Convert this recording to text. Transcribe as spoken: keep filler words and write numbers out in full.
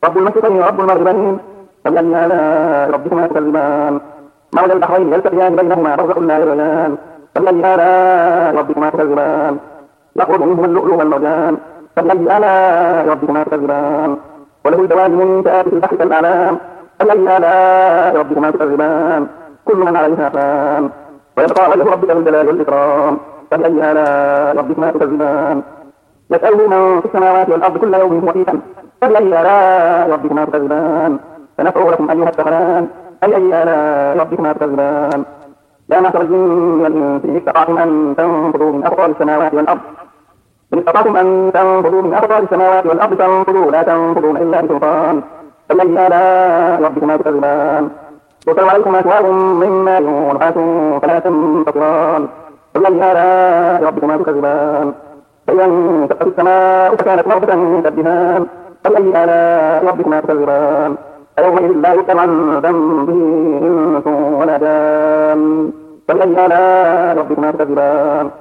رب المشرقين ورب المغربين فبأي آلاء ربكما تكذبان مرج البحرين يلتقيان بينهما برزخ لا يبغيان فبأي آلاء ربكما تكذبان يخرج منهما اللؤلؤ والمرجان فبأي آلاء ربكما تكذبان وله الجواب المنشآت في البحر كالأعلام فبأي آلاء ربكما تكذبان كل من عليها فان ويبقى وجه ربك ذو الجلال والإكرام فبأي آلاء ربكما تكذبان يسأله من في السماوات والأرض كل يوم هو فيه فبأي آلاء ربكما تكذبان سنفرغ لكم أيها الثقلان أي أي آلاء ربكما تكذبان يا معشر الجن والإنس إن استطعتم أن تنفذوا من أقطار السماوات والأرض إن استطعتم أن تنفذوا من أقطار السماوات والأرض فانفذوا لا تنفذون إلا بسلطان فبأي آلاء ربكما تكذبان يرسل عليكم أشواظ من ماء ونحاس فلا تنتصران فبأي آلاء ربكما تكذبان فإذا انشقت السماء فكانت موجة كالدهان فبأي آلاء ربكما تكذبان فيومئذ لا يسأل عن ذنبه إنس ولا جان فبأي آلاء ربكما تكذبان